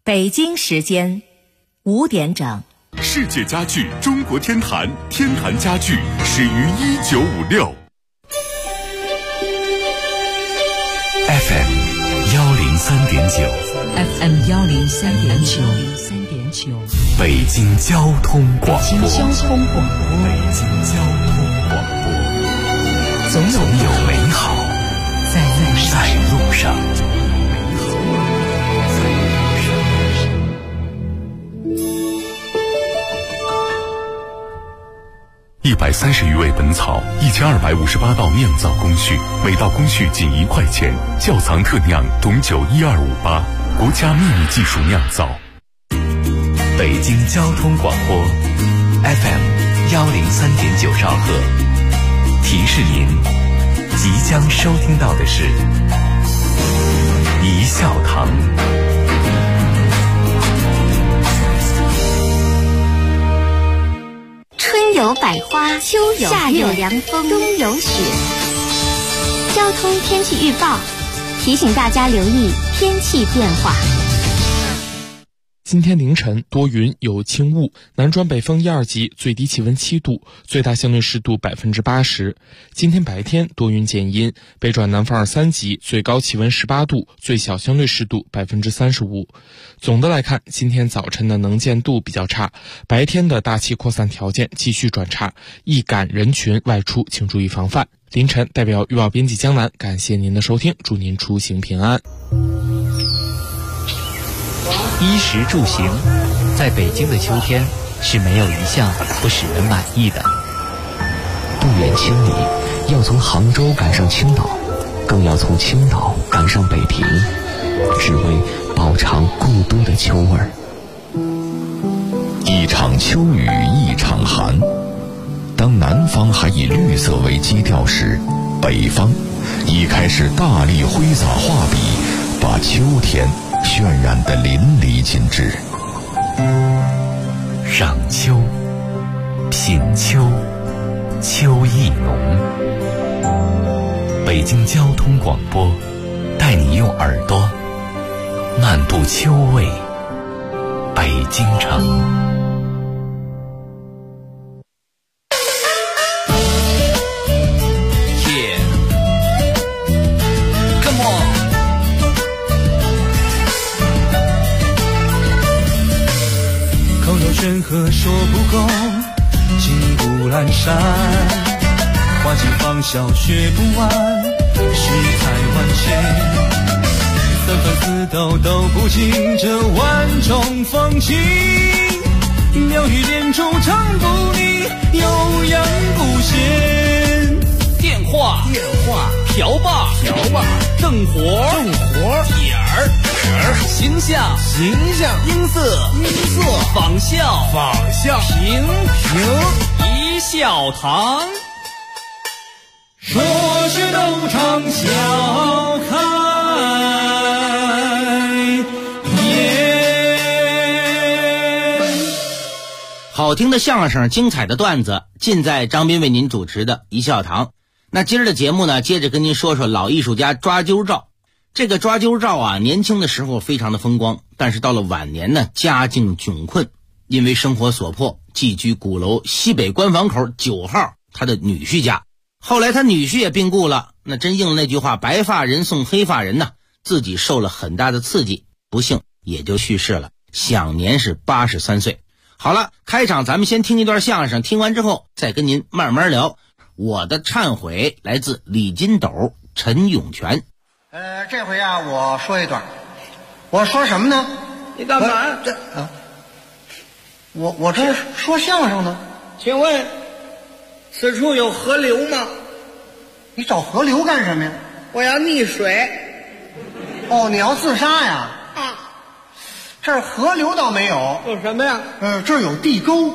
北京时间5点整。 世界家具中国天坛，天坛家具始于1956。FM 103.9 FM 103.9， 北京交通广播。 北京交通广播， 总有美好在路上。130余味本草，1258道酿造工序，每道工序仅1块钱。窖藏特酿董酒1258，国家秘密技术酿造。北京交通广播 FM 103.9兆赫，提示您即将收听到的是一笑堂。 春有百花，秋有夏有凉风，冬有雪。交通天气预报提醒大家留意天气变化。 今天凌晨多云有轻雾，南转北风1、2级，最低气温7度，最大相对湿度80%。今天白天多云见阴，北转南风2、3级，最高气温18度，最小相对湿度35%。总的来看，今天早晨的能见度比较差，白天的大气扩散条件继续转差，易感人群外出请注意防范。凌晨代表预报编辑江南，感谢您的收听，祝您出行平安。 衣食住行，在北京的秋天是没有一项不使人满意的。 不远千里，要从杭州赶上青岛，更要从青岛赶上北平，只为饱尝故都的秋味儿。 一场秋雨一场寒，当南方还以绿色为基调时，北方已开始大力挥洒画笔，把秋天渲染得淋漓尽致。 赏秋，品秋，秋意浓。北京交通广播带你用耳朵漫步秋味北京城。 山河说不够，金谷阑珊，花间芳笑学不完，世态万千，三番四斗都不尽这万种风情，妙语连珠唱不腻，悠扬不闲。电话瓢把正活点儿形象音色仿效平一笑堂，说是斗场笑开颜。 好听的相声，精彩的段子，尽在张斌为您主持的一笑堂。那今儿的节目呢，接着跟您说说老艺术家抓阄照。这个抓阄照啊，年轻的时候非常的风光，但是到了晚年呢，家境窘困，因为生活所迫，寄居鼓楼西北关房口9号他的女婿家。后来他女婿也病故了，那真应了那句话，白发人送黑发人呢，自己受了很大的刺激，不幸也就去世了，享年是83岁。好了，开场咱们先听一段相声，听完之后再跟您慢慢聊。我的忏悔来自李金斗、陈永全。 这回啊，我说一段。我说什么呢？ 你干嘛？ 我这说相声呢。 请问，此处有河流吗？ 你找河流干什么呀？ 我要溺水。 哦，你要自杀呀？ 啊， 这儿河流倒没有。 有什么呀？ 这儿有地沟。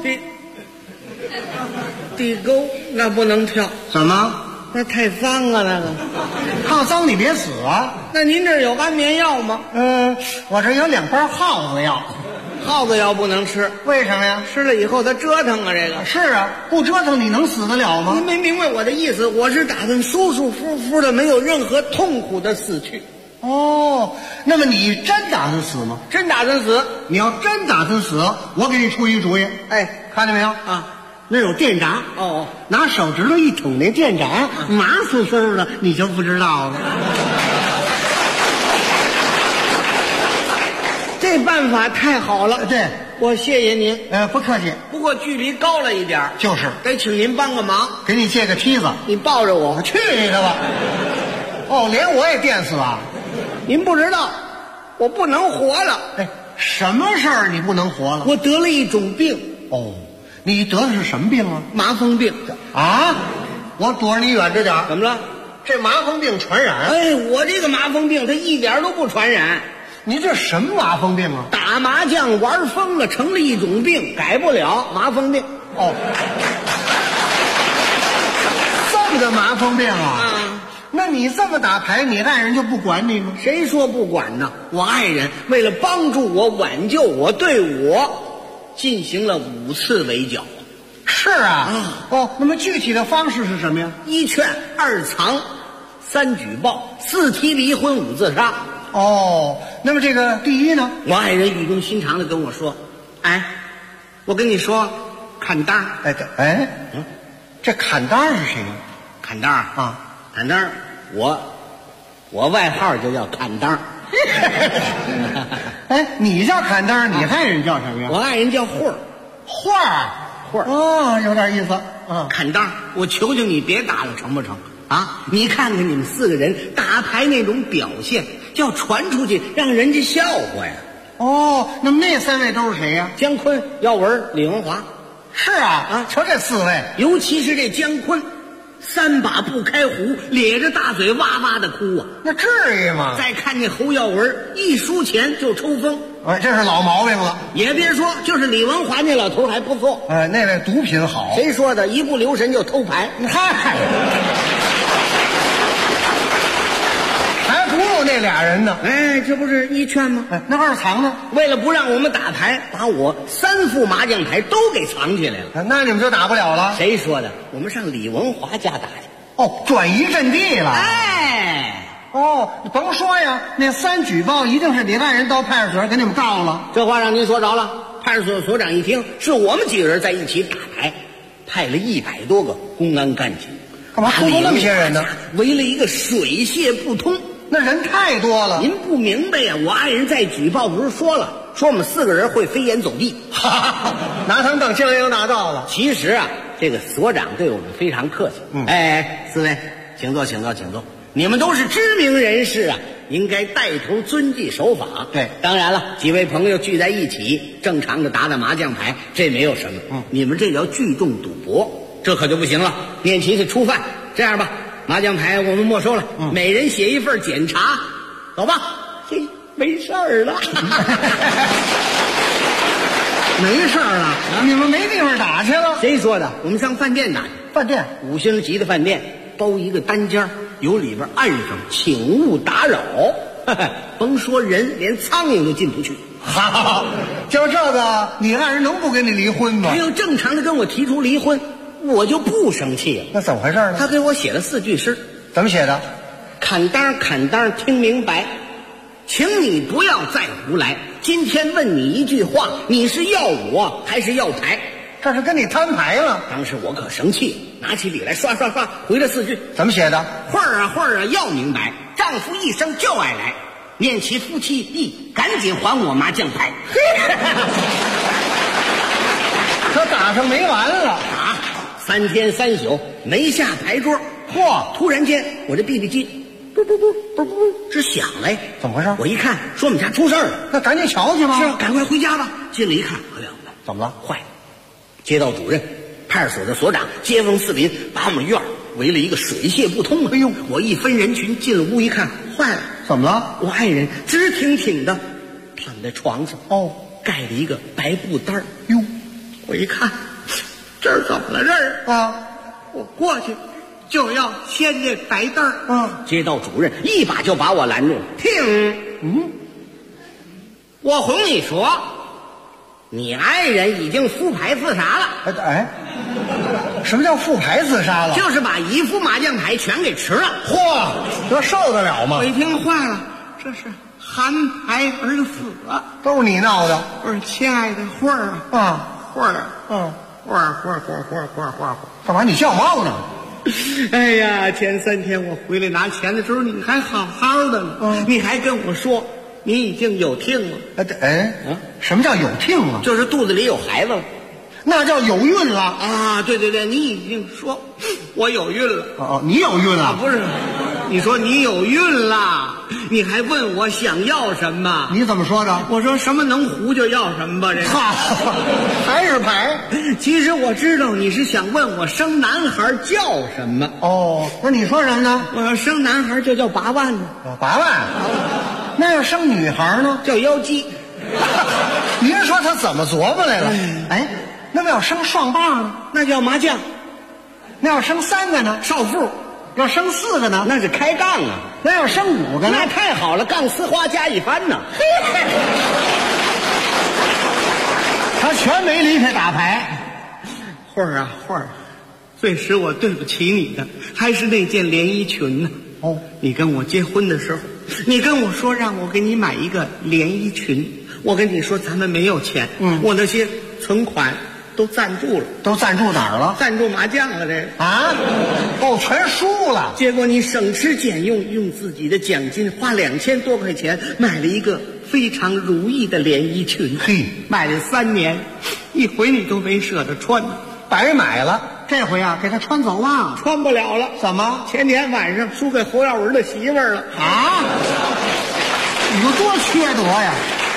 地沟那不能跳。 怎么？ 那太脏了，那个。 怕脏你别死啊。 那您这儿有安眠药吗？ 我这有2包耗子药。 耗子药不能吃。 为什么呀？ 吃了以后它折腾啊，这个。 是啊，不折腾你能死得了吗？ 您没明白我的意思，我是打算舒舒服服的，没有任何痛苦的死去。 哦，那么你真打算死吗？ 真打算死。 你要真打算死，我给你出一主意。 哎， 看见没有啊？ 那有电闸哦， 拿手指头一捅那电闸，麻嗖嗖的，你就不知道了。 这办法太好了。 对， 我谢谢您。 不客气。 不过距离高了一点， 就是得请您帮个忙， 给你借个梯子， 你抱着我。 去你的吧！哦，连我也电死啊！ 您不知道，我不能活了。 哎，什么事儿你不能活了？ 我得了一种病。 哦，你得的是什么病啊？ 麻风病。 啊？我躲着你远着点。 怎么了？ 这麻风病传染？ 哎，我这个麻风病它一点都不传染。 你这什么麻风病啊？ 打麻将玩疯了，成了一种病，改不了。麻风病。 哦，这么个麻风病啊？那你这么打牌，你爱人就不管你吗？ 谁说不管呢？我爱人为了帮助我、挽救我，对我进行了5次围剿。 是啊。哦，那么具体的方式是什么呀 ？1劝2藏3举报4提离婚5自杀。 哦，那么这个第一呢？ 我爱人语重心长地跟我说：“哎，我跟你说，砍单。” 这砍单是谁呀？ 砍单啊，砍单，我外号就叫砍单。 哎，你叫砍单，你爱人叫什么呀？ 我爱人叫慧儿。 慧儿。哦，有点意思。 砍单，我求求你别打了，成不成？啊！你看看你们4个人打牌那种表现，要传出去，让人家笑话呀。 哦，那么那3位都是谁呀？ 姜昆、耀文、李文华。 是啊，瞧这4位， 尤其是这姜昆，3把不开胡，咧着大嘴哇哇的哭啊。 那至于吗？ 再看那侯耀文，一输钱就抽风。 这是老毛病了。 也别说，就是李文华那老头还不错。 那位毒品好。 谁说的？一不留神就偷牌。 嗨。还不如那俩人呢。 哎，这不是1劝吗？ 那2藏呢？ 为了不让我们打牌，把我3副麻将牌都给藏起来了。 那你们就打不了了。 谁说的？我们上李文华家打去。 哦，转移阵地了。 哎， 哦，你甭说呀，那3举报一定是你爱人到派出所给你们告了。 这话让您说着了。派出所所长一听，是我们几个人在一起打牌，派了100多个公安干警。 干嘛出动那么些人呢？ 围了一个水泄不通。 那人太多了。 您不明白呀？我爱人在举报不是说了，说我们4个人会飞檐走壁， 拿他们当江洋大盗了。 其实啊，这个所长对我们非常客气。哎，4位，请坐，请坐，请坐。你们都是知名人士啊，应该带头遵纪守法。 对， 当然了，几位朋友聚在一起，正常的打打麻将牌，这没有什么。你们这叫聚众赌博，这可就不行了。念其是初犯。这样吧，麻将牌我们没收了，每人写一份检查，走吧。嘿，没事儿了。 没事儿了，你们没地方打去了。 谁说的？我们上饭店打去。 饭店 5星级的饭店，包一个单间，有里边按上请勿打扰。甭说人，连苍蝇都进不去。 好，就这个，你爱人能不跟你离婚吗？ 他要正常的跟我提出离婚，我就不生气了。 那怎么回事呢？ 他给我写了4句诗。 怎么写的？ 砍单砍单，听明白，请你不要再胡来。今天问你一句话，你是要我还是要牌？ 这是跟你摊牌了。 当时我可生气，拿起笔来刷刷刷回了4句。 怎么写的？ 慧儿啊慧儿啊，要明白，丈夫一生就爱来，念其夫妻意，赶紧还我麻将牌。 可打上没完了啊！3天3宿没下牌桌。嚯！突然间，我这 BB 机啵啵啵啵啵直响嘞。 怎么回事？ 我一看，说我们家出事儿了。 那赶紧瞧去吧。 是，赶快回家吧。进来一看，可了不得， 怎么了？ 坏了！街道主任、派出所的所长、街坊四邻把我们院围了一个水泄不通。哎呦！我一分人群进了屋一看，坏了！ 怎么了？ 我爱人直挺挺的躺在床上，盖了一个白布单儿。 哟！ 我一看，这儿怎么了？这儿啊！我过去就要掀这白单儿。街道主任一把就把我拦住了。停！我哄你说，你爱人已经复牌自杀了。 哎，什么叫复牌自杀了？ 就是把1副麻将牌全给吃了。 嚯，这受得了吗？ 我一听坏了， 这是含牌而死啊！ 都是你闹的。 不是，亲爱的慧儿啊， 慧儿，慧儿， 干嘛你叫猫呢？ 哎呀，前3天我回来拿钱的时候，你还好好的呢，你还跟我说你已经有听了。 什么叫有听了？ 就是肚子里有孩子了。 那叫有孕了啊！对，你已经说我有孕了。 哦，你有孕了？ 不是，你说你有孕了，你还问我想要什么？ 你怎么说的？ 我说什么能糊就要什么吧。这还是牌？ 其实我知道你是想问我生男孩叫什么。 哦，那你说什么呢？ 我要生男孩就叫8万呢。 8万？那要生女孩呢？ 叫妖姬。 您说他怎么琢磨来了？那么要生双棒呢？ 那叫麻将。 那要生3个呢？ 少妇。 要生4个呢？ 那是开杠啊。 那要生5个呢？ 那太好了，杠丝花加一番呢。 他全没离开打牌。 慧儿，最使我对不起你的还是那件连衣裙呢。你跟我结婚的时候，你跟我说让我给你买一个连衣裙，我跟你说咱们没有钱，我那些存款都赞助了。 都赞助哪儿了？ 赞助麻将了。这个全输了。 结果你省吃俭用，用自己的奖金花2000多块钱买了一个非常如意的连衣裙。买了3年，一回你都没舍得穿， 白买了。这回啊，给他穿走吧。 穿不了了。 怎么？ 前天晚上输给侯耀文的媳妇儿了。 你说多缺德呀！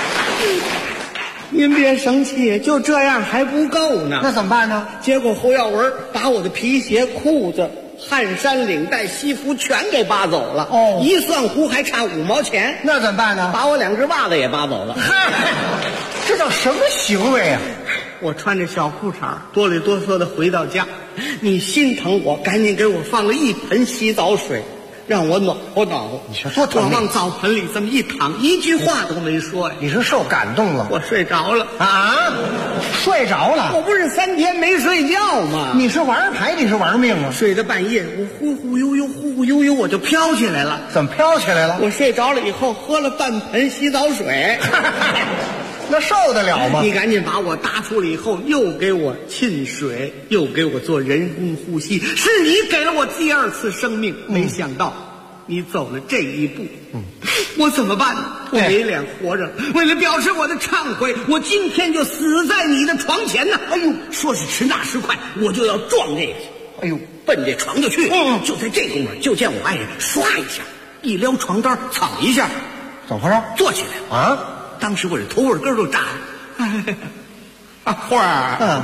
您别生气，就这样还不够呢。 那怎么办呢？ 结果侯耀文把我的皮鞋、裤子、汗衫、领带、西服全给扒走了。一算胡还差5毛钱。 那怎么办呢？ 把我2只袜子也扒走了。 这叫什么行为啊？ 我穿着小裤衩哆里哆嗦的回到家，你心疼我，赶紧给我放了一盆洗澡水，让我暖和暖和。 你说多疼！ 我往澡盆里这么一躺，一句话都没说呀。 你是受感动了？ 我睡着了。 睡着了？ 我不是3天没睡觉吗？ 你是玩牌，你是玩命啊？ 睡到半夜，我忽忽悠悠我就飘起来了。 怎么飘起来了？ 我睡着了以后喝了半盆洗澡水。 那受得了吗？ 你赶紧把我搭出来以后，又给我沁水，又给我做人工呼吸，是你给了我第2次生命。没想到你走了这一步，我怎么办呢？我没脸活着。为了表示我的忏悔，我今天就死在你的床前呢。说时迟，那时快，我就要撞这个，奔这床就去。就在这功夫，就见我爱人唰一下一撩床单，蹭一下， 怎么回事？ 坐起来当时我这头发根都炸了。慧儿，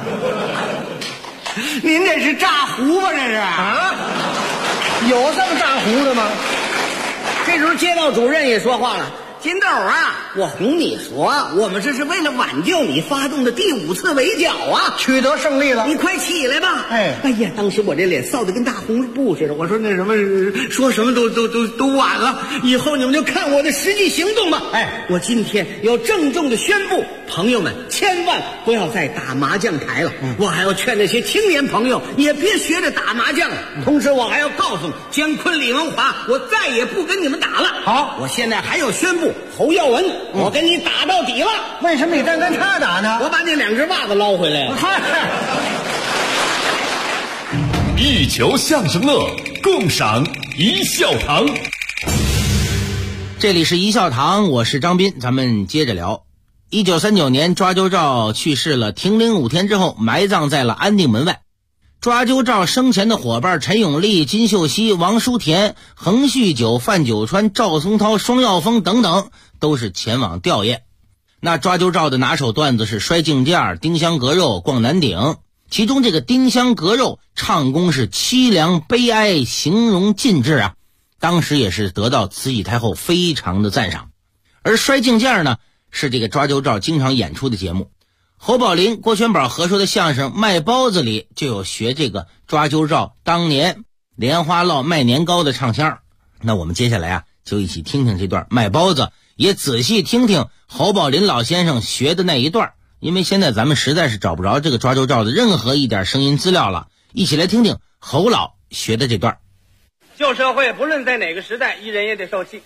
您这是炸糊吧？这是有这么炸糊的吗？ 这时候街道主任也说话了：“金豆啊，我哄你说，我们这是为了挽救你发动的第5次围剿啊， 取得胜利了。 你快起来吧！” 哎呀，当时我这脸臊得跟大红布似的。我说那什么，说什么都晚了，以后你们就看我的实际行动吧。我今天要郑重的宣布，朋友们千万不要再打麻将牌了。我还要劝那些青年朋友也别学着打麻将了。同时我还要告诉姜昆、李文华，我再也不跟你们打了。 好， 我现在还要宣布，侯耀文，我跟你打到底了。 为什么你再跟他打呢？ 我把那2只袜子捞回来了。 一球相声乐，共赏一笑堂。 这里是一笑堂，我是张斌，咱们接着聊。1939年，抓阄照去世了，停灵5天之后，埋葬在了安定门外。抓阄照生前的伙伴陈永利、金秀熙、王书田、横旭久、范九川、赵松涛、双耀峰等等都是前往吊唁。那抓阄照的拿手段子是摔镜件、丁香割肉、逛南顶，其中这个丁香割肉唱功是凄凉悲哀，形容尽致啊，当时也是得到慈禧太后非常的赞赏。而摔镜件呢，是这个抓阄照经常演出的节目。侯宝林、郭全宝合说的相声《卖包子》里就有学这个抓阄照当年莲花落卖年糕的唱腔。那我们接下来啊，就一起听听这段卖包子，也仔细听听侯宝林老先生学的那一段，因为现在咱们实在是找不着这个抓阄照的任何一点声音资料了。一起来听听侯老学的这段。 旧社会不论在哪个时代，艺人也得受气。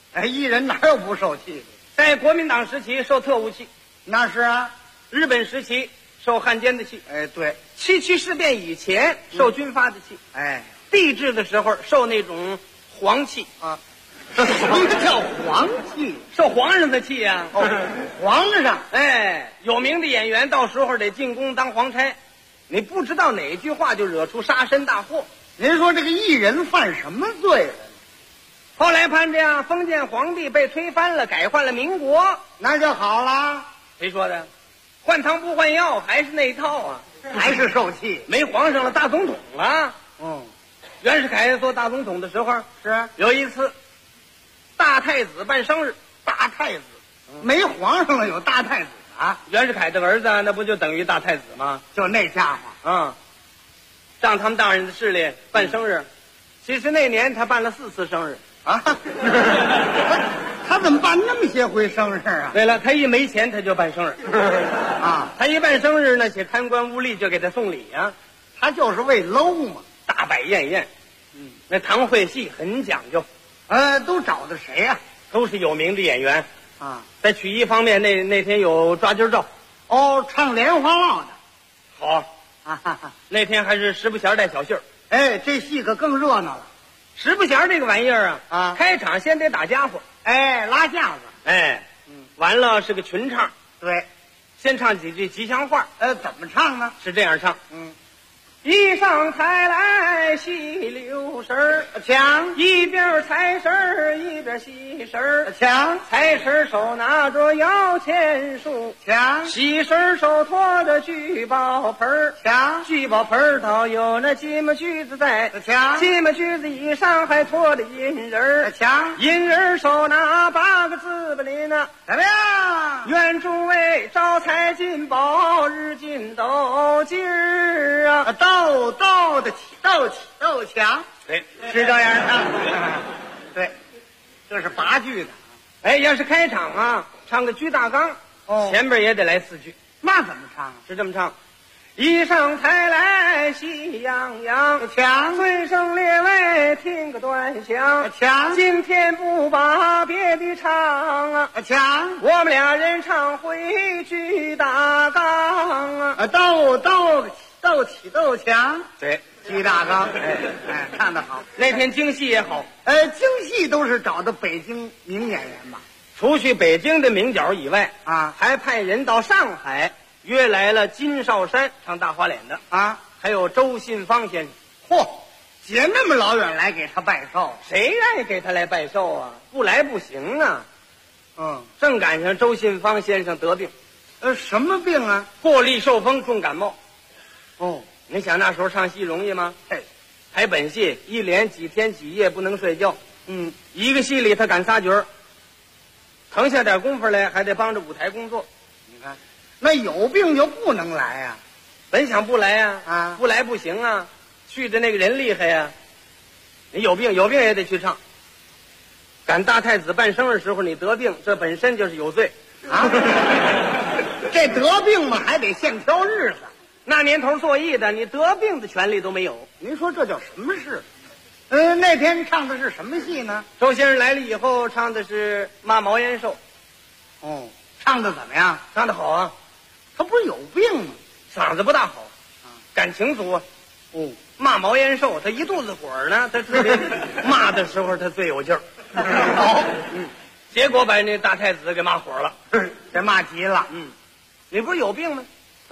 哎，艺人哪有不受气的？ 在国民党时期受特务气， 那是啊。 日本时期受汉奸的气， 哎，对。 七七事变以前受军阀的气， 哎， 帝制的时候受那种皇气啊。什么叫皇气？ 受皇上的气呀！ 哦，皇上。 哎，有名的演员到时候得进宫当皇差，你不知道哪句话就惹出杀身大祸。 您说这个艺人犯什么罪了？ 后来判这样，封建皇帝被推翻了，改换了民国， 那就好了。 谁说的？换汤不换药，还是那一套啊， 还是受气。 没皇上了，大总统了。 嗯， 袁世凯做大总统的时候， 是有一次，大太子办生日。 大太子，没皇上了，有大太子啊？ 袁世凯的儿子，那不就等于大太子吗？ 就那家伙啊，上他们大人的势力办生日。其实那年他办了4次生日啊。他怎么办那么些回生日啊？ 对了，他一没钱他就办生日啊。 他一办生日，那些贪官污吏就给他送礼啊。 他就是为搂嘛， 大摆宴宴。那堂会戏很讲究。 都找的谁呀？ 都是有名的演员啊。 在曲艺方面，那天有抓阄照。 哦，唱莲花落的。 好啊，那天还是石不弦带小戏儿。 哎，这戏可更热闹了。 石不弦这个玩意儿啊，开场先得打家伙， 哎，拉架子， 哎，完了是个群唱， 对， 先唱几句吉祥话。 怎么唱呢？ 是这样唱，一上台来戏溜神儿， 抢一边财神儿一边喜神儿， 抢财神手拿着摇钱树， 抢喜神手托着聚宝盆儿， 抢聚宝盆儿倒有那金木锯子在， 抢金木锯子以上还托着银人儿， 抢银人手拿8个字不灵呢， 怎么样？ 愿诸位招财进宝，日进斗金儿啊！ 斗的起，斗起斗强， 对， 是这样唱的。对，这是8句的。 哎，要是开场啊，唱个居大纲，前边也得来4句。 那怎么唱？ 是这么唱：一上台来喜洋洋， 强尊声列位听个端详， 强今天不把别的唱啊， 强我们俩人唱回居大纲啊， 斗起斗强， 对， 居大纲，哎，唱得好。 那天京戏也好， 京戏都是找的北京名演员吧？ 除去北京的名角以外啊， 还派人到上海约来了金少山唱大花脸的啊， 还有周信芳先生。 嚯，姐那么老远来给他拜寿， 谁愿意给他来拜寿啊？不来不行啊。正赶上周信芳先生得病。 什么病啊？ 过力受风，重感冒。 哦， 你想那时候唱戏容易吗？ 嘿， 排本戏一连几天几夜不能睡觉。一个戏里他赶仨角儿，腾下点功夫来还得帮着舞台工作。 你看，那有病就不能来呀？ 本想不来呀， 啊， 不来不行啊，去的那个人厉害呀。你有病也得去唱。赶大太子办生日时候你得病，这本身就是有罪啊。这得病嘛还得现挑日子。 那年头做艺的，你得病的权利都没有。 您说这叫什么事？那天唱的是什么戏呢？ 周先生来了以后，唱的是骂毛延寿。 哦，唱的怎么样？ 唱的好啊。 他不是有病吗？ 嗓子不大好，感情足啊。骂毛延寿，他一肚子火呢。他特别骂的时候，他最有劲儿。 好， 结果把那大太子给骂火了， 给骂急了。 你不是有病吗？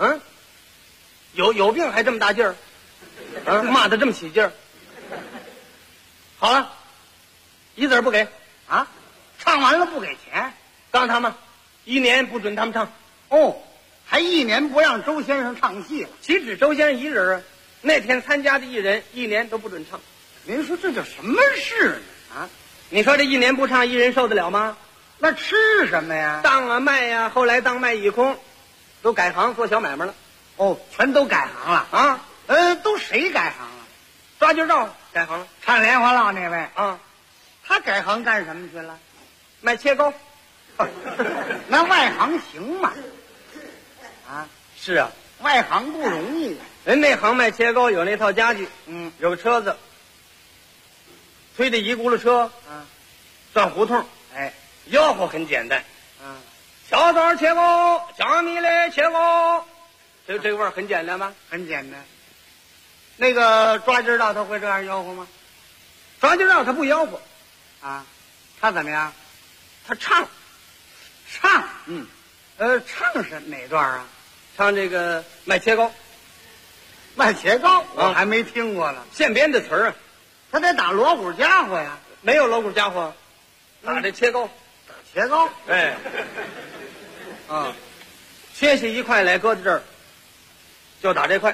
有病还这么大劲儿，骂得这么起劲儿。好了，一子儿不给啊！唱完了不给钱， 告诉他们1年不准他们唱。 还1年不让周先生唱戏了。 岂止周先生一人啊？那天参加的艺人1年都不准唱。 您说这叫什么事呢？啊！ 你说这1年不唱，艺人受得了吗？ 那吃什么呀？ 当啊卖呀，后来当卖一空，都改行做小买卖了。 全都改行了啊！ 都谁改行了？ 抓阄照改行了， 唱莲花落那位啊， 他改行干什么去了？ 卖切糕。 那外行行吗？啊， 是啊， 外行不容易呀。 人那行卖切糕有那套家具，有个车子，推着1轱辘车，转胡同， 哎，吆喝很简单。小枣切糕，小米嘞切糕，这个味儿很简单吧？ 很简单。那个抓鸡道他会这样吆喝吗？ 抓鸡道他不吆喝， 啊，他怎么样？ 他唱。 唱是哪段啊？ 唱这个卖切糕。 卖切糕，我还没听过呢。 现编的词儿啊， 他得打锣鼓家伙呀。 没有锣鼓家伙，打这切糕。 打切糕。 哎。切下一块来，搁在这儿，就打这块。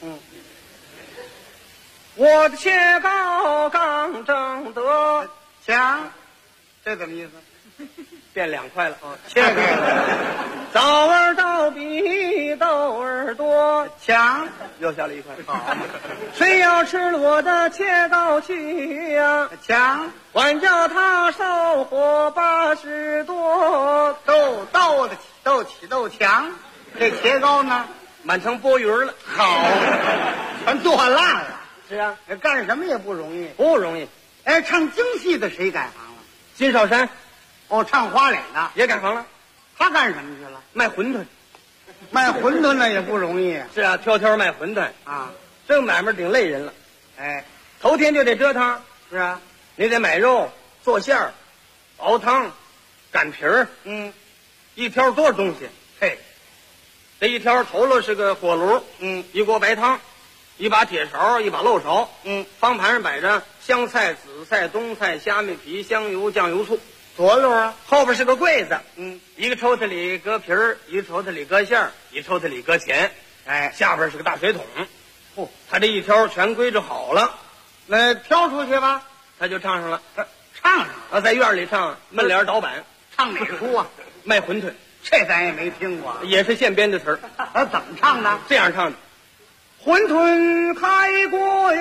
我的切糕刚正得强，这怎么意思？ 变2块了。 切开了。 枣儿倒比豆儿多， 强又下了1块。谁要吃我的切糕去呀？ 强， 管叫他烧火80多， 豆起豆强。这切糕呢， 满成波鱼了。 好，全剁烂了。 是啊， 干什么也不容易， 不容易。 哎，唱京戏的谁改行了？ 金少山。 唱花脸的也改行了。 他干什么去了？ 卖馄饨。 卖馄饨呢也不容易。 是啊，挑卖馄饨啊， 这买卖挺累人了。 哎， 头天就得折腾。 是啊， 你得买肉、做馅儿、熬汤、擀皮儿。一挑多少东西？嘿，这一挑头了是个火炉。一锅白汤，一把铁勺，一把漏勺。方盘上摆着香菜、紫菜、冬菜、虾米皮、香油、酱油、醋。 多溜啊！ 后边是个柜子。一个抽屉里搁皮儿，一个抽屉里搁馅儿，一抽屉里搁钱。 哎， 下边是个大水桶。他这一挑全归置好了。 那挑出去吧， 他就唱上了。 唱上了，在院里唱，闷帘倒板。 唱哪出啊？ 卖馄饨。 这咱也没听过， 也是现编的词儿。 怎么唱的？ 这样唱的：馄饨开锅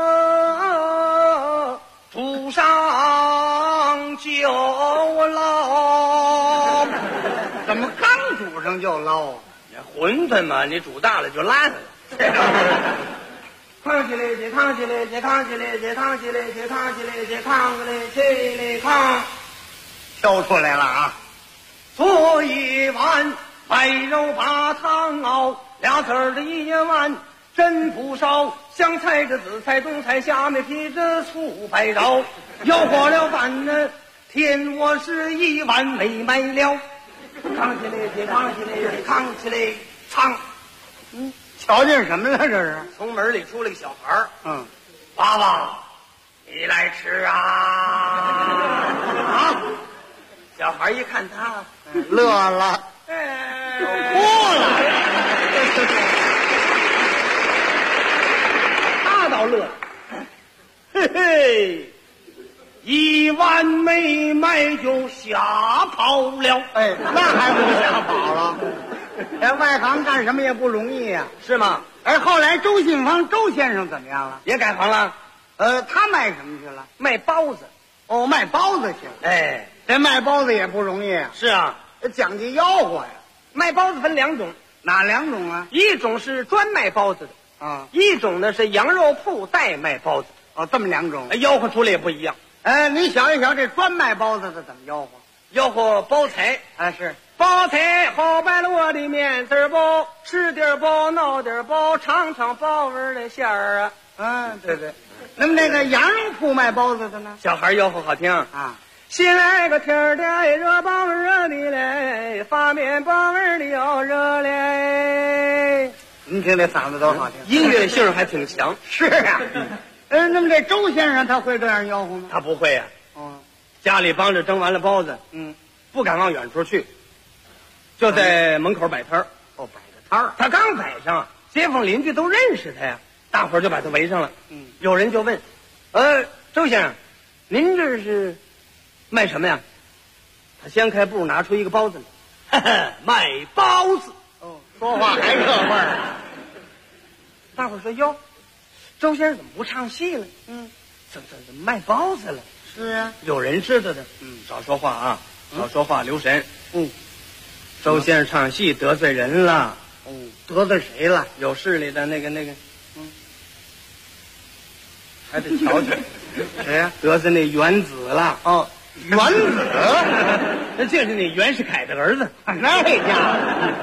呀，煮上就捞。 怎么刚煮上就捞啊？ 馄饨嘛，你煮大了就烂了。扛起来，这扛起来，这扛起来，这扛起来，这扛起来，这扛起来，起来扛， 挑出来了啊！ 做一碗白肉把汤熬，2子儿的一碗真不少，香菜这紫菜冬菜虾米皮这醋白饶，要过了饭呢，天我是一碗没卖了。扛起来，这扛起来，这扛起来，唱。 瞧见什么了？这是从门里出来个小孩儿。爸爸，你来吃啊！啊！小孩一看他， 乐了， 哭了。 他倒乐了，嘿嘿，1碗没卖就吓跑了。 哎，那还不吓跑了？在外行干什么也不容易呀， 是吗？ 哎，后来周信芳周先生怎么样了？ 也改行了。 他卖什么去了？ 卖包子。 哦，卖包子去了。 哎， 这卖包子也不容易啊。 是啊， 讲究吆喝呀。 卖包子分2种。 哪2种啊？ 一种是专卖包子的啊， 一种呢是羊肉铺代卖包子。 哦，这么2种， 吆喝出来也不一样。 你想一想，这专卖包子的怎么吆喝？ 吆喝包财。 是包财好摆了我的面子包，吃点包，闹点包，尝尝包味的馅儿啊。 对对。那么那个羊肉铺卖包子的呢？ 小孩吆喝好听啊。 新来个天的热包热的嘞，发面包味的要热嘞。 您听这嗓子多好听， 音乐性还挺强。 是啊。那么这周先生他会这样吆喝吗？ 他不会呀。家里帮着蒸完了包子，不敢往远处去，就在门口摆摊儿。 摆个摊儿。 他刚摆上，街坊邻居都认识他呀，大伙儿就把他围上了。有人就问：“周先生，您这是卖什么呀？”他掀开布，拿出一个包子来，卖包子。 说话还这味儿。 大伙儿说：“哟，周先生怎么不唱戏了？怎么卖包子了？” 是啊， 有人知道的。少说话啊，少说话，留神。周先生唱戏得罪人了。 得罪谁了？ 有势力的那个，还得瞧瞧。 谁呀？ 得罪那元子了。 元子， 那就是那袁世凯的儿子。 那家伙。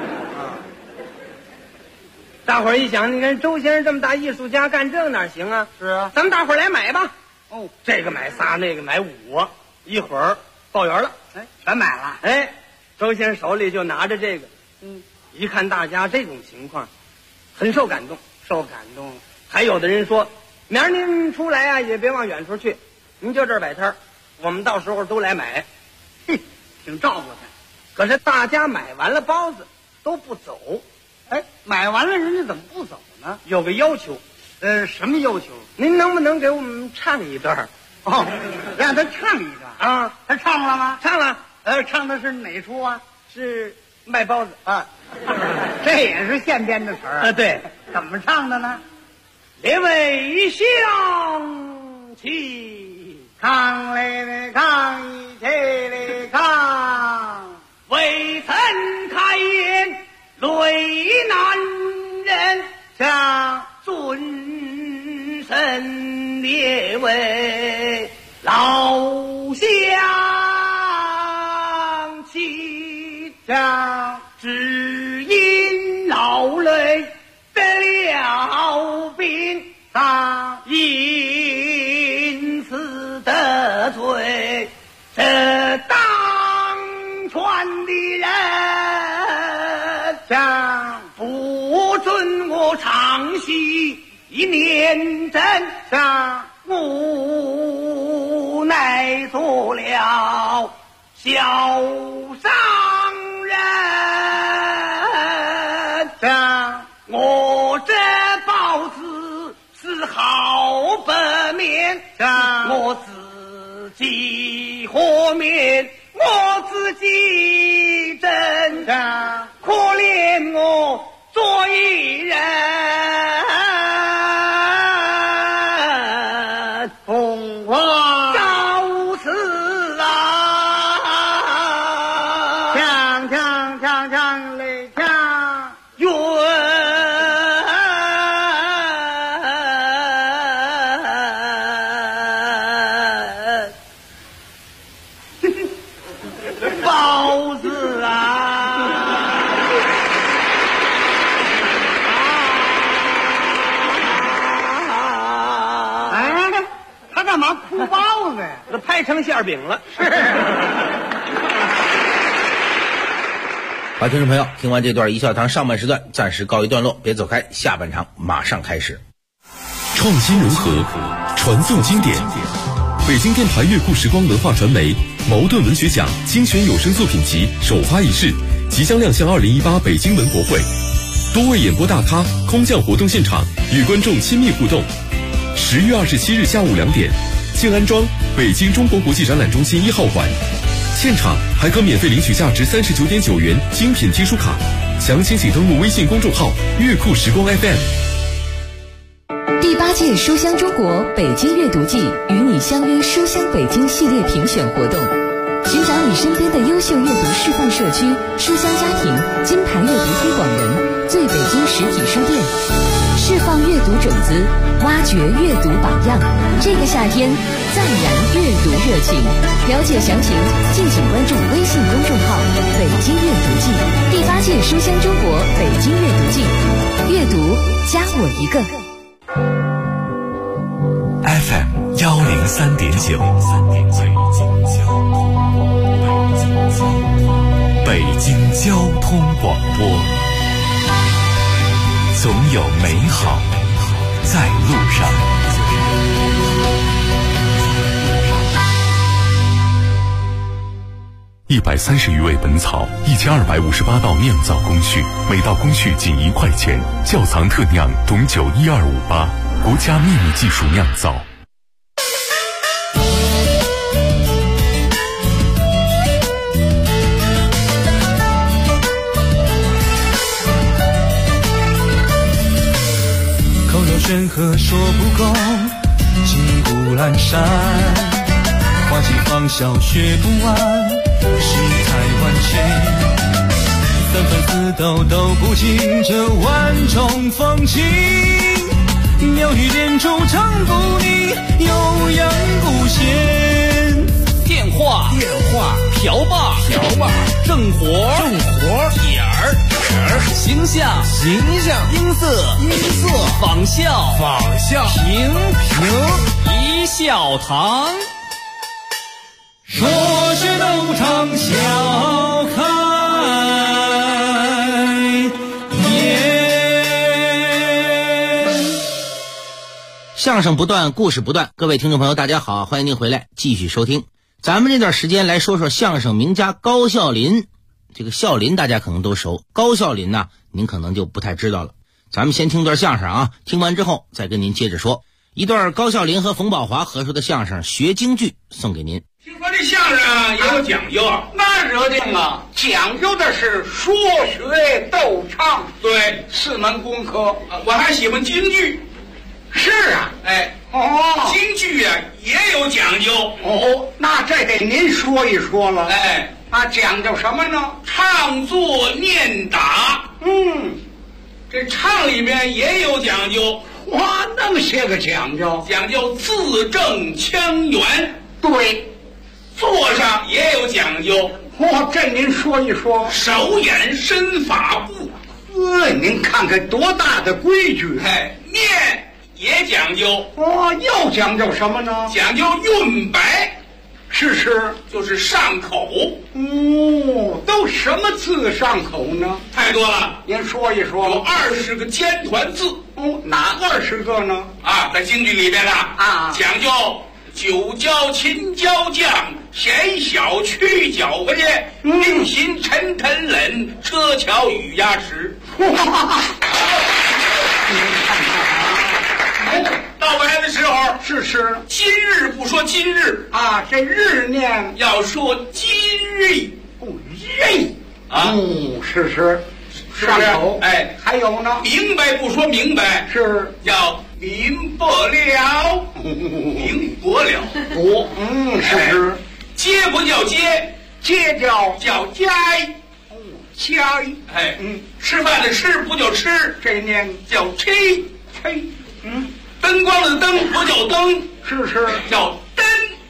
大伙儿一想，你看周先生这么大艺术家干这哪行啊？ 是啊， 咱们大伙儿来买吧。 哦， 这个买仨，那个买5个，一会儿报圆了。 哎，全买了。 哎，周先生手里就拿着这个，一看大家这种情况，很受感动，受感动。还有的人说，明儿您出来啊，也别往远处去，您就这儿摆摊儿，我们到时候都来买。 嘿，挺照顾他。 可是大家买完了包子都不走。 哎，买完了人家怎么不走呢？ 有个要求， 什么要求？ 您能不能给我们唱一段？ 哦，让他唱一段啊？ 他唱了吗？ 唱了。 唱的是哪出啊？ 是卖包子啊。这也是现编的词儿啊？对。 怎么唱的呢？ 列位乡亲， 抗嘞嘞抗，一起嘞抗， 未曾开言累男人， 向尊神列位老乡亲， 向只因老累得了病，因此得罪这当权的人， 向不准我唱戏念真， 向无奈做了小商人， 向我这包子是好白面，我自己和面，我自己蒸，可怜我做一人， 红花朝辞啊， 锵锵锵锵嘞锵， 冤。包子啊！ 哎，他干嘛哭包子呀？ 那拍成馅饼了。 好，听众朋友，听完这段一笑堂上半时段暂时告一段落，别走开，下半场马上开始。 创新融合，传颂经典。北京电台乐库时光文化传媒茅盾文学奖精选有声作品集首发仪式即将亮相2018北京文博会，多位演播大咖空降活动现场，与观众亲密互动。10月27日下午2点，静安庄北京中国国际展览中心1号馆，现场还可免费领取价值39.9元精品听书卡，详情请登录微信公众号乐库时光 FM。 第8届书香中国北京阅读季与你相约书香北京系列评选活动，寻找你身边的优秀阅读示范社区、书香家庭、金牌阅读推广人、最北京实体书店，释放阅读种子，挖掘阅读榜样。这个夏天再燃阅读热情。了解详情，敬请关注微信公众号“北京阅读季”。第8届书香中国北京阅读季，阅读加我一个。 FM 103.9，北京交通广播，总有美好在路上。130余味本草，1258道酿造工序，每道工序仅1块钱，窖藏特酿董酒12588，国家秘密技术酿造。 口若悬河说不够，金谷阑珊，花季芳笑学不完，世态万千，三番四斗都不尽这万种风情，妙语连珠唱不腻，悠扬不闲。 电话正活，点儿，形象，音色，仿效，平，一笑堂。说是东厂笑开颜。 相声不断，故事不断。各位听众朋友大家好，欢迎您回来继续收听。咱们这段时间来说说相声名家高孝林。这个孝林大家可能都熟，高孝林呢您可能就不太知道了。咱们先听段相声啊，听完之后再跟您接着说一段高孝林和冯宝华合说的相声《学京剧》，送给您。 听说这相声也有讲究啊？ 那惹定啊，讲究的是说学逗唱， 对 ，4门功课。 我还喜欢京剧。 是啊， 京剧啊也有讲究。 那这得您说一说了。讲究什么呢？ 唱作念打。这唱里面也有讲究。 哇，那么些个讲究， 讲究字正腔圆。 对， 坐上也有讲究。 这您说一说。 手眼身法步。 您看看多大的规矩。 念也讲究。 又讲究什么呢？ 讲究韵白。 是， 就是上口。 都什么字上口呢？ 太多了， 您说一说。 有20个尖团字。 哪20个呢？ 在京剧里边讲究九教秦教将，贤小屈脚不见，令行沉腾冷，车桥雨压石。 您看看到来的时候是， 今日不说今日这日念要说今日。 是上口。还有呢？ 明白不说明白， 是叫明不了。明不了。 是。 接不叫接， 接叫斋。 斋。 吃饭的吃不叫吃， 这念叫吃。灯光的灯不叫灯， 是叫灯。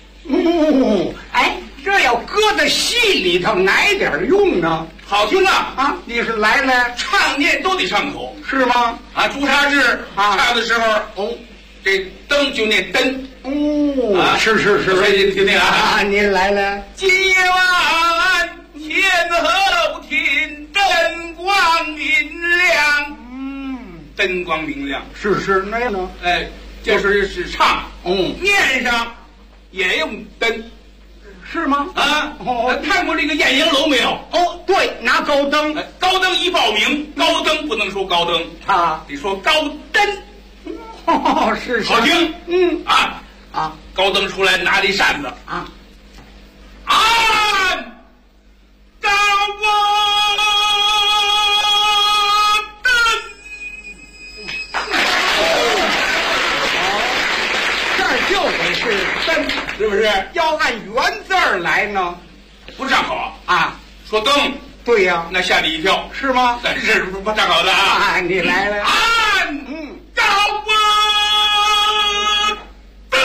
这要搁在戏里头哪点用呢？ 好听啊！ 你是来唱念都得上口， 是吗？ 朱砂痣唱的时候，这灯就念灯。 是， 听听啊！ 您来。 今晚天后厅灯光明亮。灯光明亮。 是那样呢？ 这是唱。念上也用灯。 是吗？ 看过这个艳阳楼没有？ 对，拿高灯。 高灯一报名，高灯不能说高灯，得说高灯。 是好听。高灯出来拿着一扇子高灯。这儿就得是灯， 是不是？要按原字儿来呢， 不上口说灯。 对呀， 那吓你一跳， 是吗？ 但是不上口的你来高灯。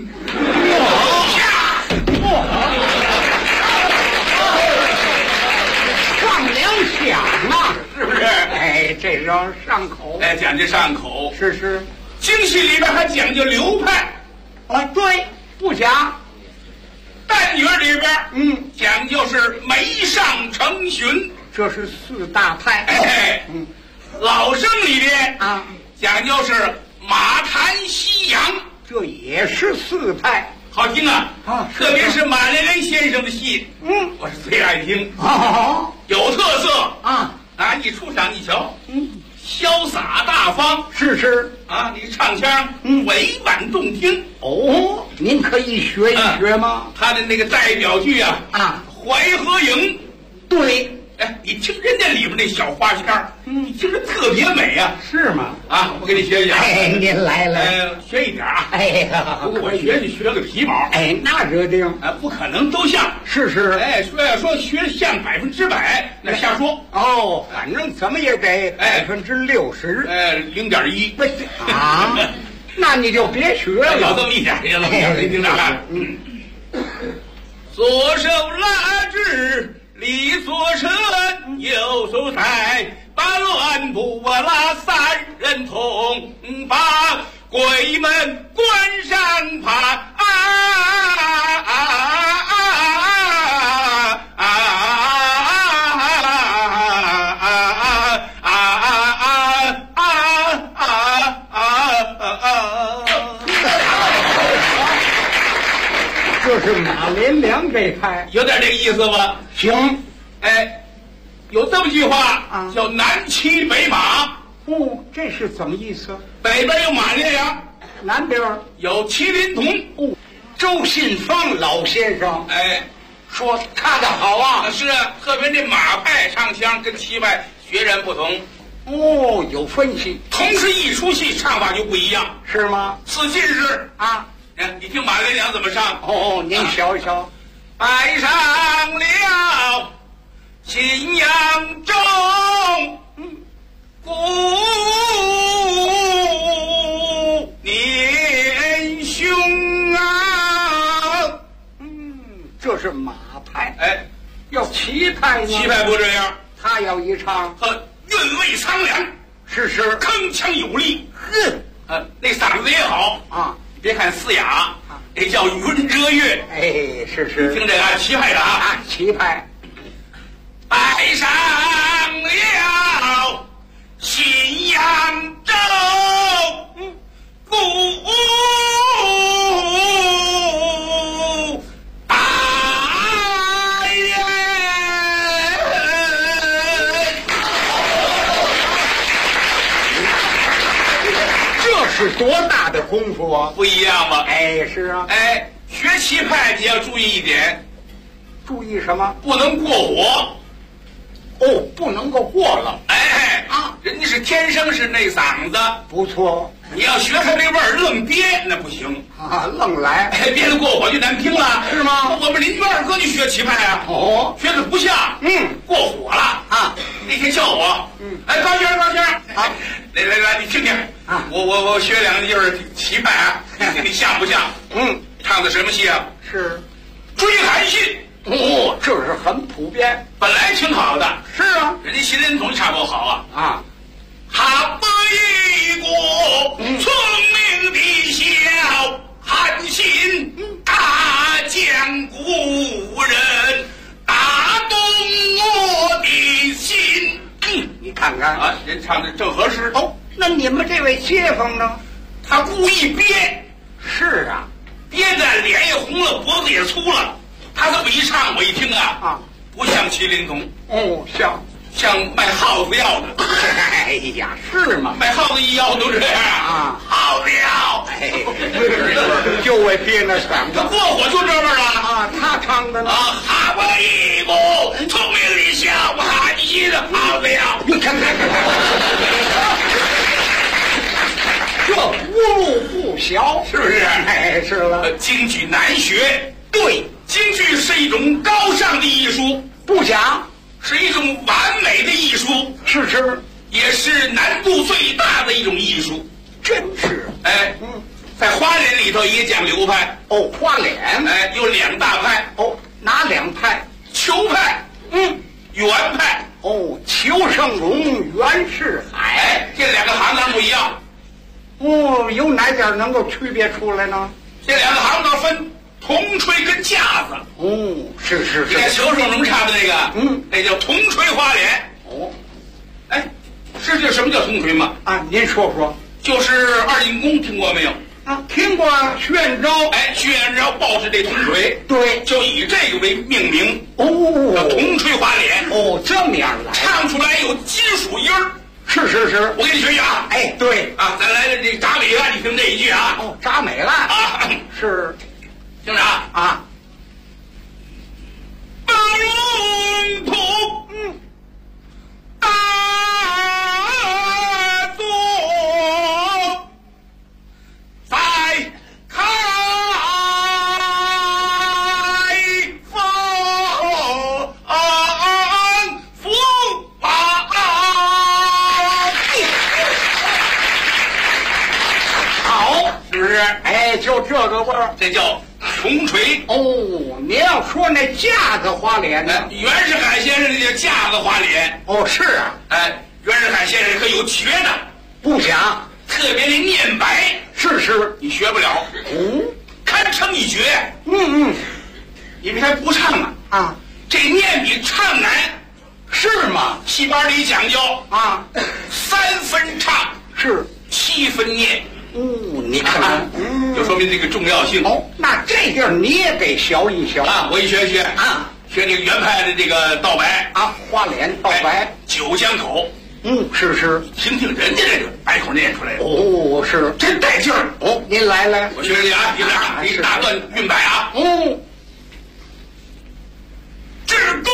放两响是不是？ 这叫上口。 讲究上口。 是。 京戏里边还讲究流派。 对，不假。 旦角里边讲究是眉上承巡， 这是4大派。 老生里边讲究是马谈西洋， 这也是4派。 好听特别是马连良先生的戏，我是最爱听。有特色一出场一瞧，潇洒大方。 是你唱腔委婉动听。 您可以学一学吗？ 他的那个代表剧淮河营。 对。 你听人家里边那小花腔，你听着特别美啊。 是吗？ 我给你学一下。 您来学一点不过我学你学个皮毛。 那惹定。 不可能都像。 是。 说学像100%，那瞎说。 反正怎么也得60%。 0.1。 那你就别学了。 有这么一点你听着看。左手拉至力所伸，有所在，把乱不拉三人同，把鬼门关上爬。 就是马连良这派， 有点这个意思吧？ 行， 哎，有这么句话啊，叫南骑北马。 哦，这是怎么意思？ 北边有马连良， 南边有麒麟童。 哦，周信芳老先生， 哎， 说唱得好啊。 是啊，特别这马派唱腔跟旗派截然不同。 哦，有分析。 同时一出戏唱法就不一样， 是吗？ 此尽是啊。 你听马连良怎么唱？ 哦，您瞧一瞧， 拜上了信阳州，古年兄啊。 这是马派。 哎， 要旗派呢？ 旗派不这样， 他要一唱， 韵味苍凉， 是铿锵有力。那嗓子也好啊。 别看嘶哑，这叫云遮月。 哎，是。 你听这个旗派的啊， 旗派。 拜上了信阳州，古大人。 这是多大的功夫啊！ 不一样吧？ 哎，是啊。 哎，学旗派你要注意一点， 注意什么？ 不能过火。 哦，不能够过了。 哎啊，人家是天生是那嗓子， 不错。 你要学他这味儿愣憋，那不行啊，愣来， 憋得过火就难听了， 是吗？ 我们邻居二哥就学旗派啊， 哦， 学的不像，过火了啊。那天叫我，哎，高先生啊，来，你听听啊，我学两句旗派啊，你像不像？唱的什么戏啊？ 是追韩信。 哦，这是很普遍， 本来挺好的。 是啊， 人家麒麟童唱多好啊！ 好一个聪明的小韩信，大将古人，打动我的心。 你看看啊，人唱的正合适。 哦，那你们这位街坊呢？ 他故意憋。 是啊， 憋的脸也红了，脖子也粗了。他这么一唱，我一听啊，不像麒麟童， 哦， 像卖耗子药的。 哎呀，是吗？ 卖耗子药都这样啊， 耗子药， 就为憋那嗓子。 过火就这味儿了啊！他唱的呢好一个聪明的小韩信的耗子药。 你看，这出入不小， 是不是？ 哎，是了。 京剧难学， 对。 京剧是一种高尚的艺术， 不假， 是一种完美的艺术， 是， 也是难度最大的一种艺术， 真是。 哎，在花脸里头也讲流派。 哦，花脸， 哎，有两大派。 哦，哪两派？ 裘派，袁派。 哦，裘盛戎、袁世海， 哎，这两个行当不一样。 哦，有哪点能够区别出来呢？ 这两个行当分铜锤跟架子。 哦，是。 你看裘盛戎唱的那个，那叫铜锤花脸。 哦， 哎，知道什么叫铜锤吗？ 啊，您说说。 就是二进宫，听过没有？ 啊，听过啊，薛元昭。 哎，薛元昭抱着这铜锤， 对， 就以这个为命名。 哦， 叫铜锤花脸。 哦，这么样来， 唱出来有金属音儿。 是。 我给你学一啊。 哎，对啊，咱来这铡美案，你听这一句啊。 哦，铡美案啊， 是。 听着啊。本土大作在开封府好，是不是？ 哎，就这个味儿， 这叫重锤。 哦，你要说那架子花脸呢？ 袁世凯先生那叫架子花脸。 哦，是啊。 袁世凯先生可有绝的， 不假。 特别的念白， 是， 你学不了。堪称一绝。因为他不唱啊， 这念比唱难。 是吗？ 戏班里讲究啊 ，3分唱是 7分念。 你看看， 就说明这个重要性。 那这地儿你也得学一学啊！我一学学这个原派的这个道白啊，花脸道白 ，9江口。 是， 听听人家这个白口念出来的。 是真带劲儿。 您来， 我学你啊，一大段韵白啊。至公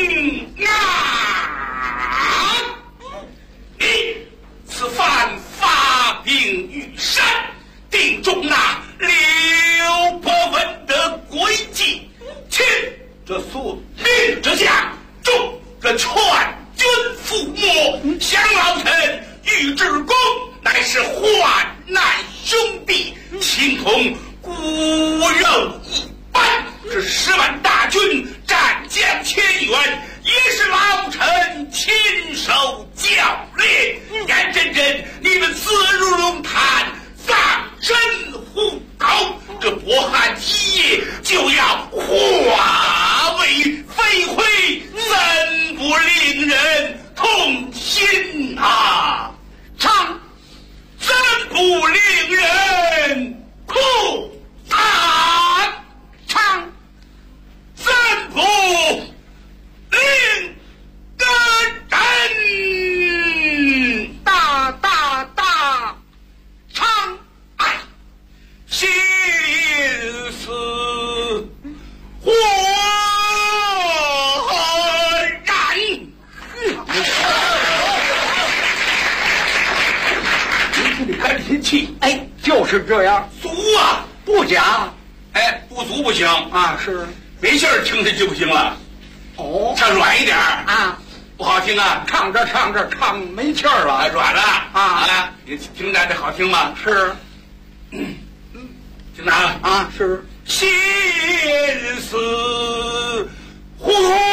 你此犯发兵于山，定中那刘伯温的诡计，亲这所令之下，众这劝君覆没，降老臣与至公乃是患难兄弟，情同骨肉一般。这10万大军战将千员，也是老臣亲手教练。严真真，你们自入龙潭，葬身虎口，这博汉一夜就要化为飞灰，怎不令人痛心啊？唱，怎不令人哭惨？唱，怎不令人大唱？心思豁然。你看这气， 就是这样， 足啊， 不假。 不足不行啊，是没劲儿听着就不行了。唱软一点啊， 不好听啊。 唱着唱没气儿了， 软了啊。你听着这好听吗？ 是， 听着啊， 是心思豁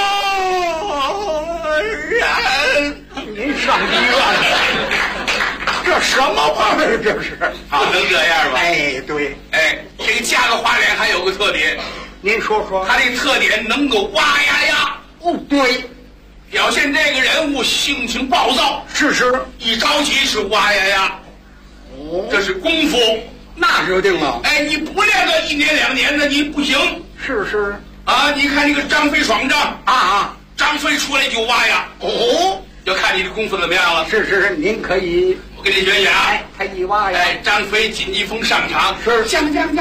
然。 您上医院了。这什么味儿？这是不能这样吧？ 对， 这个架子花脸还有个特点， 您说说。 它这特点能够哇呀呀。 对， 表现这个人物性情暴躁。 是， 一着急是哇呀呀。这是功夫。 那就定了。 你不练个1年2年的，你不行。 是啊，你看这个张飞闯帐啊， 张飞出来就哇呀。要看你的功夫怎么样了。 是，您可以。 我给你学学啊。 他一挖呀。 张飞紧急风上场， 是将，苍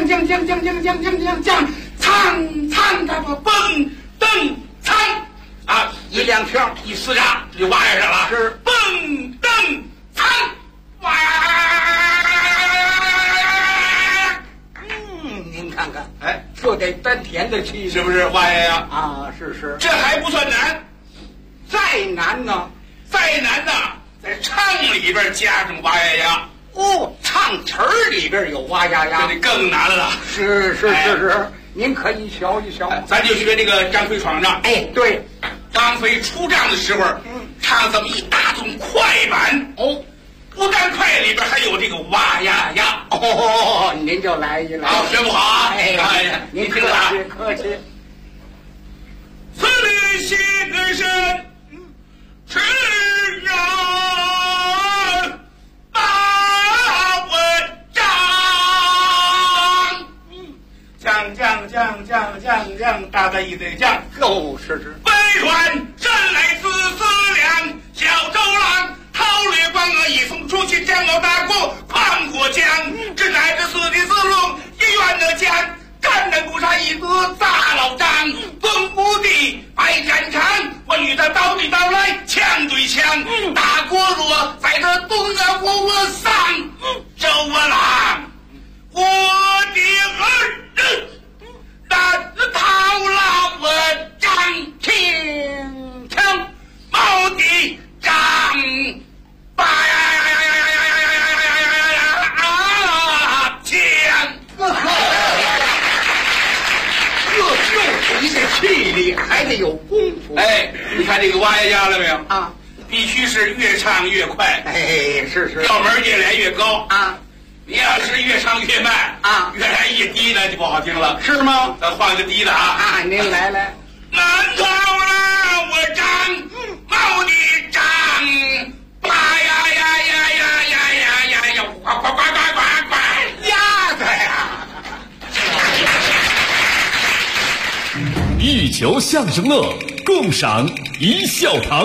他个蹦蹬苍啊， 一两枪一厮杀就挖上了。 是蹦蹬苍哇。 您看看，这得丹田的气， 是不是哇呀呀啊？是， 这还不算难， 再难呢， 在唱里边加上哇呀呀。 唱词儿里边有哇呀呀， 这得更难了。 是，您可以瞧一瞧。 咱就学这个张飞闯帐。 对， 张飞出帐的时候，唱这么一大通快板。不但快，里边还有这个哇呀呀。 您就来一来。 学不好啊。 您听着啊， 客气。 此里写个身，吃人把文章。将，大概一对将。 是。 北川神来自思量，小周郎逃掠关河，一封出去将我打过宽过江，只乃这四地四路一员的将，干人不杀一子大老张，东部的白战场，我与他刀对刀来，枪对枪，大国若在这东阿我上，周阿郎，我的儿子。但讨老文张听枪，毛的张把枪， 还得有功夫。 哎，你看这个挖呀家了没有啊？ 必须是越唱越快， 哎，是调门越来越高啊。 你要是越唱越慢啊， 越来越低呢就不好听了， 是吗？ 咱换个低的啊。 您来。 南朝啊，我张茂的张，叭呀呀呀呀呀呀呀呀，呱呱呱呱呱呱， 鸭子呀！ 一球相声乐，共赏一笑堂。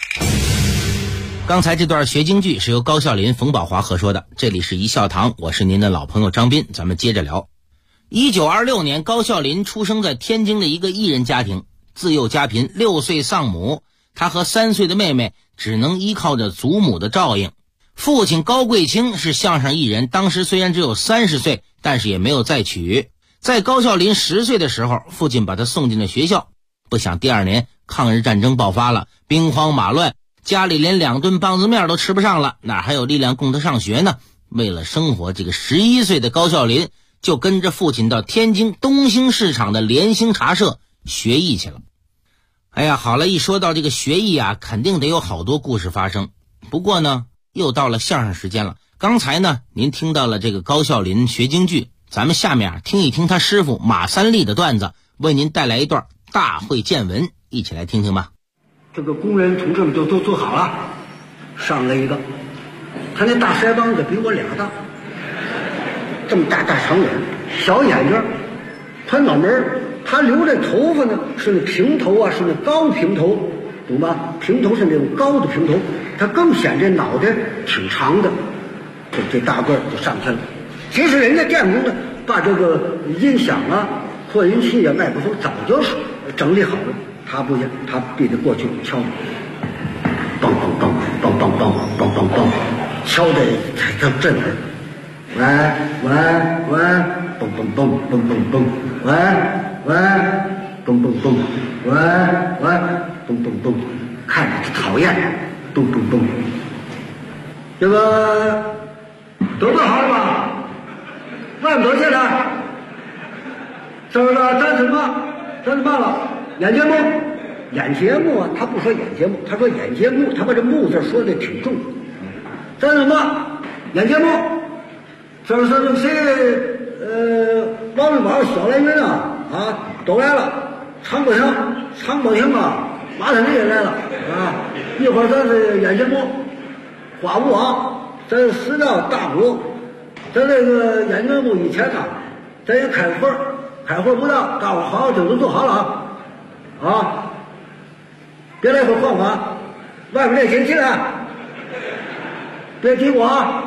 刚才这段学京剧是由高孝林、冯宝华合说的。这里是一笑堂，我是您的老朋友张斌，咱们接着聊。1926年，高孝林出生在天津的一个艺人家庭，自幼家贫，6岁丧母，他和3岁的妹妹只能依靠着祖母的照应。父亲高贵清是相声艺人，当时虽然只有30岁，但是也没有再娶。在高孝林10岁的时候，父亲把他送进了学校，不想第2年抗日战争爆发了，兵荒马乱，家里连2顿棒子面都吃不上了，哪还有力量供他上学呢？为了生活，这个11岁的高孝林就跟着父亲到天津东兴市场的联兴茶社学艺去了。哎呀，好了，一说到这个学艺啊，肯定得有好多故事发生。不过呢，又到了相声时间了。刚才呢，您听到了这个高孝林学京剧，咱们下面听一听他师傅马三立的段子，为您带来一段大会见闻，一起来听听吧。 这个工人同志们都做好了，上来一个，他那大腮帮子比我俩大，这么大长脸，小眼睛，他脑门，他留这头发呢是那平头啊，是那高平头，懂吧？平头是那种高的平头，他更显这脑袋挺长的，这大个儿就上去了。其实人家店工呢，把这个音响啊、扩音器啊、麦克风早就是整理好了。他不行，他必须过去敲，梆梆梆梆梆梆梆梆梆，敲的才叫震耳。喂，梆梆梆梆梆梆，喂，梆梆梆，喂，梆梆梆，看着就讨厌，梆梆梆。这个都做好了吧？外面多进来。这个咱什么了？演节目啊，他不说演节目，他说演节目，他把这木字说的挺重。咱什么演节目？这是那谁王玉宝、小来云啊都来了，常宝强啊，马三立也来了啊。一会儿咱是演节目，花舞啊，咱饲料大鼓，咱这个演节目以前呢，咱也开会不到，大伙好好听，都做好了啊！别来回晃晃，外面这些进来，别提我啊！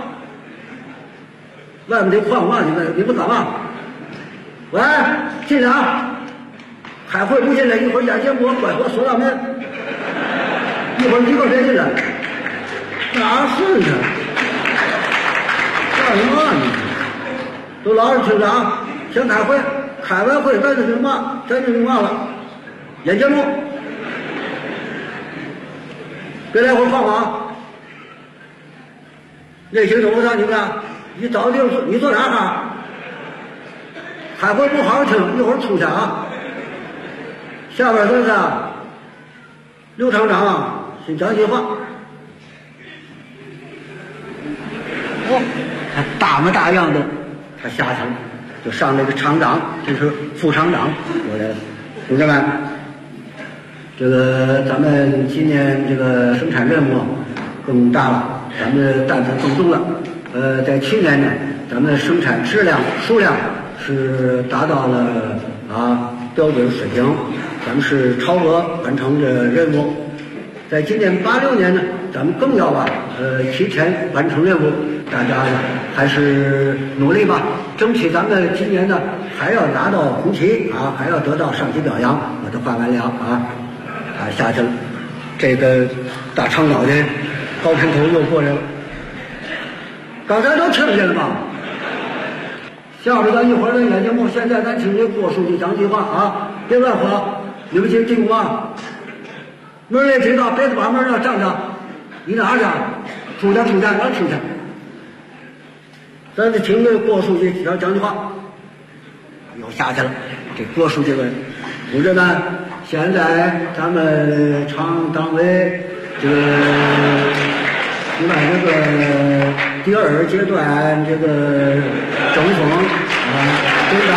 外面这晃晃，你们干嘛？喂，进来啊！开会不进来，一会儿演节目关我锁上门，一会儿你可别进来。哪是呢？干什么呢？都老实听着啊！先开会，开完会咱就什么？咱就忘了演节目。别来回晃晃，内心走不上你们，你早定你坐哪哈？开会不好好听，一会儿出去啊。下边这是刘厂长先讲句话。他大模大样的，他下去了，就上那个厂长，这是副厂长过来了。同志们，这个咱们今年这个生产任务更大了，咱们的担子更重了。在去年呢，咱们的生产质量、数量是达到了标准水平，咱们是超额完成这任务。在今年86年呢，咱们更要提前完成任务。大家呢还是努力吧，争取咱们今年呢还要拿到红旗啊，还要得到上级表扬，把它画完了啊。下去了，这个大长脑袋高平头又过来了。刚才都听见了吧？下边咱一会儿的演节目，现在咱听这郭书记讲句话啊，别乱说，你们听清楚吗？门也知道，别把门要站着，你哪去？出去，哪出去？咱就听这郭书记讲句话，又下去了。这郭书记问同志们， 现在咱们厂党委这个举办这个第2阶段这个征封征党，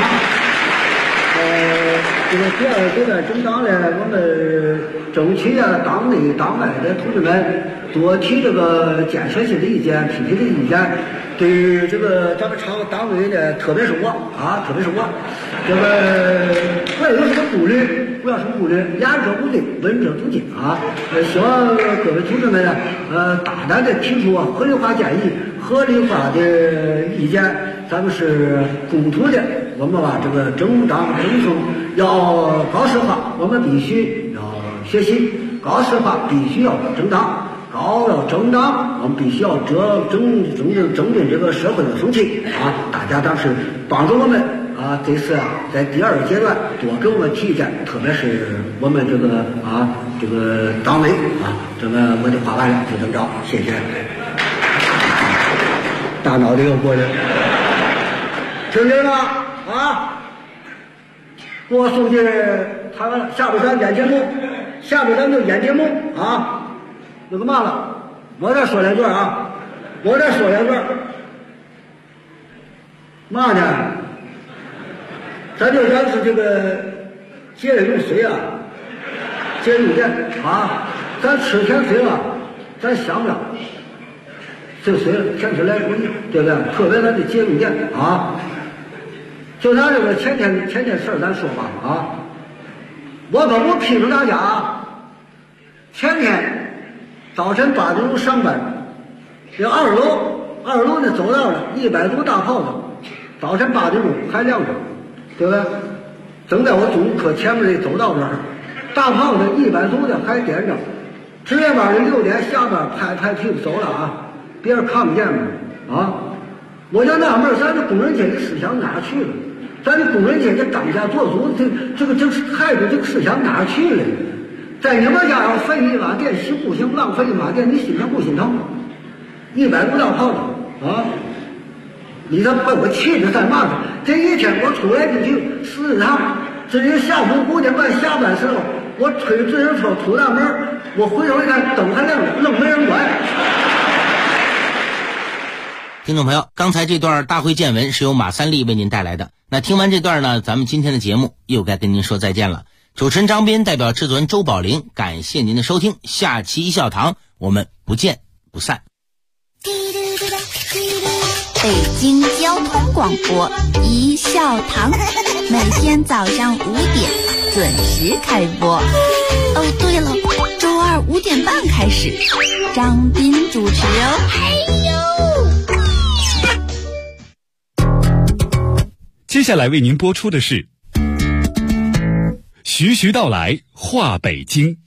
这个第2阶段征党呢，我们争取党内党外的同志们多提这个建设性的意见、批评的意见。对于这个咱们厂党委呢，特别是我，这个不要有什么顾虑，言者无罪，闻者足戒啊！希望各位同志们呢，大胆的提出合理化建议、合理化的意见，咱们是共同的。我们把这个征党征封要高势化，我们必须要学习高势化，必须要征党。要征党，我们必须要整顿这个社会的风气啊！大家当时帮助我们啊，这次在第2阶段多给我们提意见，特别是我们这个党委啊，这个我就话完了，就这么着，谢谢。大脑袋又过来，听见了啊？给我送去台湾，下边咱演节目，下边咱就演节目啊！那个嘛了，我再说两句啊，嘛呢？咱是这个节约用水啊，节约用电啊，咱吃甜水啊，咱想不了，这水甜水来不易，对不对？特别咱得节约用电啊。就咱这个前天事儿，咱说吧啊，我批评大家，前天。早晨8点钟上班，这2楼呢走到了100度大炮子，早晨8点钟还亮着，对不对？正在我中午课前面的走道这儿，大炮子100度的还点着，值夜班的6点下班拍屁股走了啊，别人看不见吗？啊！我就纳闷，咱这工人阶级思想哪去了？咱这工人阶级当家做主，这个态度，这个思想哪去了？在你们家要费1瓦电，行不行？浪费1瓦电，你心疼不心疼？100度大炮子啊！你这把我气的在嘛子？这一天我出来进去4趟，至于下午5点半下班时候，我推自行车出大门，我回头一看灯还亮着，愣没人管。 听众朋友，刚才这段大会见闻是由马三立为您带来的。那听完这段呢，咱们今天的节目又该跟您说再见了。主持人张斌代表制作人周宝林，感谢您的收听，下期一笑堂我们不见不散。 北京交通广播一笑堂，每天早上5点准时开播。哦，对了，周2 5点半开始，张斌主持哦。 接下来为您播出的是徐徐道来话北京。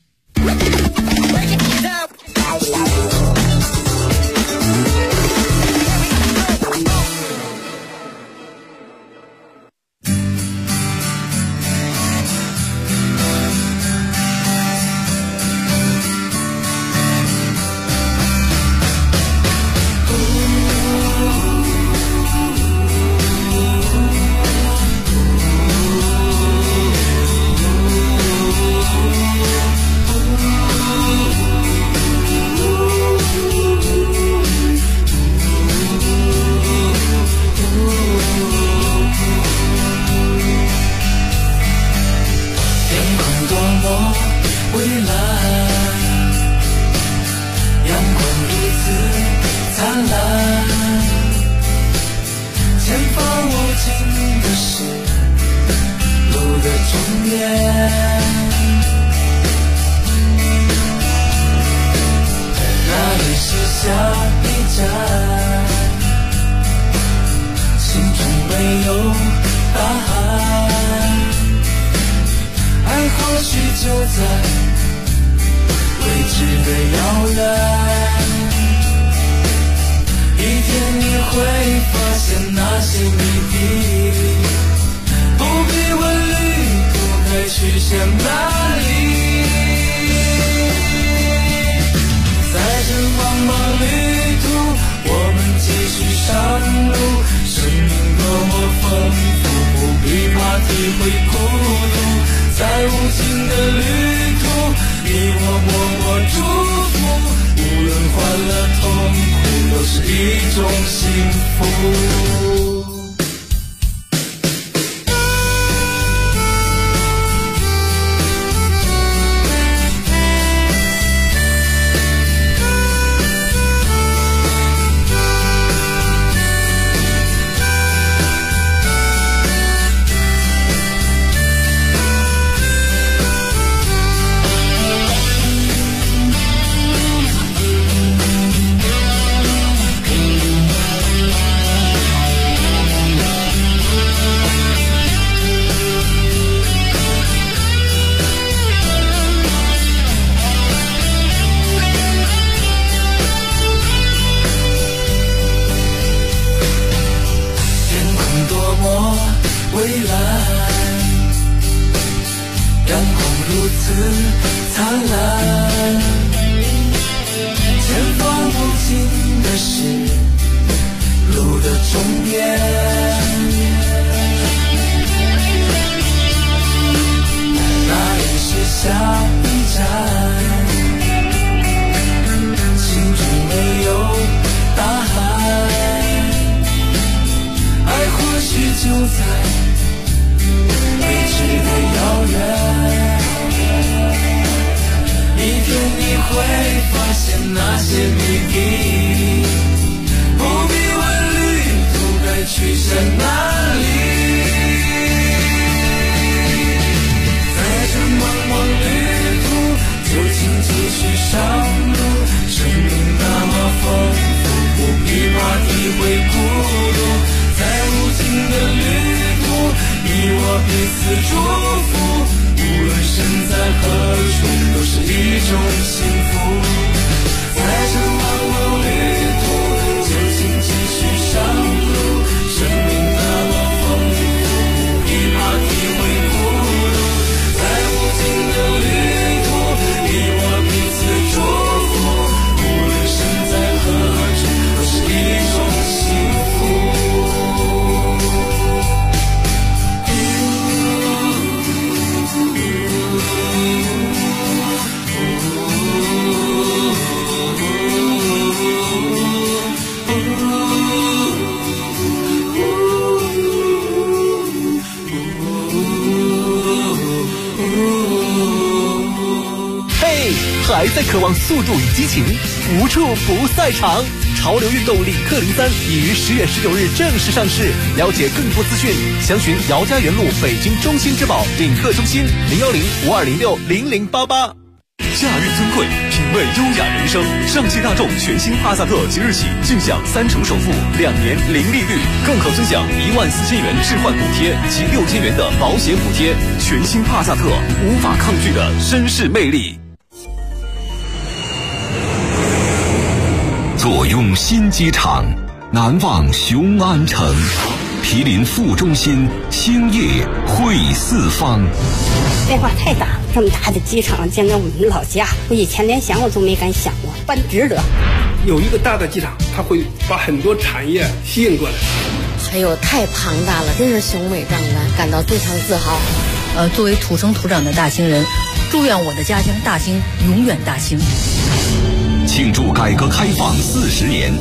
体会孤独。 在无尽的旅途，你我默默祝福，无论欢乐痛苦，都是一种幸福。 还在渴望速度与激情，无处不赛场。潮流运动领克03已于10月19日正式上市。了解更多资讯，详询姚家园路北京中心之宝领克中心010-5206-0088。 假日尊贵，品味优雅人生。上汽大众全新帕萨特即日起尽享3成首付，2年零利率，更可尊享14000元置换补贴及6000元的保险补贴。全新帕萨特，无法抗拒的绅士魅力。 坐拥新机场，难忘雄安城。毗邻副中心，星夜会四方。 变化太大了，这么大的机场建在我们老家，我以前连想我都没敢想过，办值得。 有一个大的机场，它会把很多产业吸引过来。 哎呦，太庞大了，真是雄伟壮观，感到非常自豪。 作为土生土长的大兴人，祝愿我的家乡大兴永远大兴。 庆祝改革开放40年。